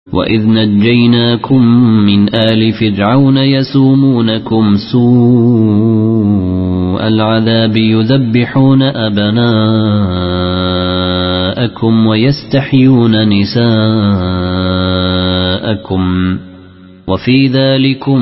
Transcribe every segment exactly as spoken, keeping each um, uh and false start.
وإذ نجيناكم من آل فرعون يسومونكم سوء العذاب يذبحون أبناءكم ويستحيون نساءكم وفي ذلكم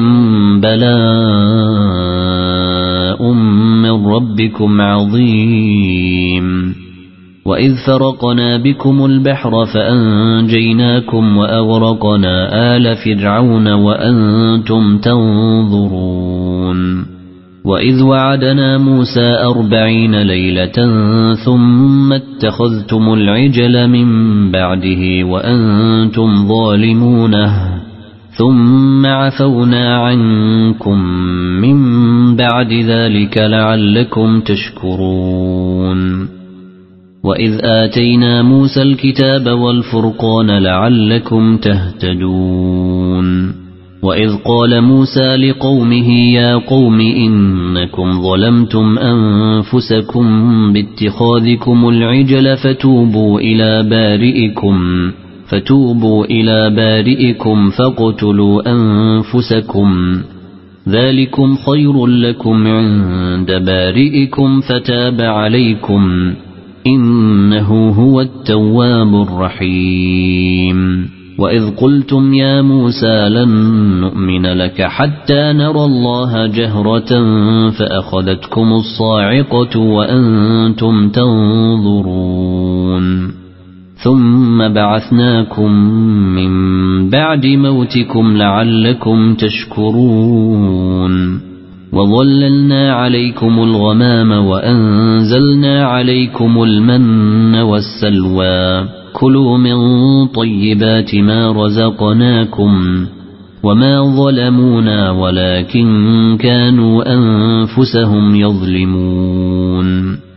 بلاء من ربكم عظيم. وإذ فرقنا بكم البحر فأنجيناكم وأغرقنا آل فرعون وأنتم تنظرون. وإذ وعدنا موسى أربعين ليلة ثم اتخذتم العجل من بعده وأنتم ظالمونه ثم عفونا عنكم من بعد ذلك لعلكم تشكرون. وإذ آتينا موسى الكتاب والفرقان لعلكم تهتدون. وإذ قال موسى لقومه يا قوم إنكم ظلمتم أنفسكم باتخاذكم العجل فتوبوا إلى بارئكم فتوبوا إلى بارئكم فاقتلوا أنفسكم ذلكم خير لكم عند بارئكم فتاب عليكم إنه هو التواب الرحيم. وإذ قلتم يا موسى لن نؤمن لك حتى نرى الله جهرة فأخذتكم الصاعقة وأنتم تنظرون ثم بعثناكم من بعد موتكم لعلكم تشكرون. وظللنا عليكم الغمام وأنزلنا عليكم المن والسلوى كلوا من طيبات ما رزقناكم وما ظلمونا ولكن كانوا أنفسهم يظلمون.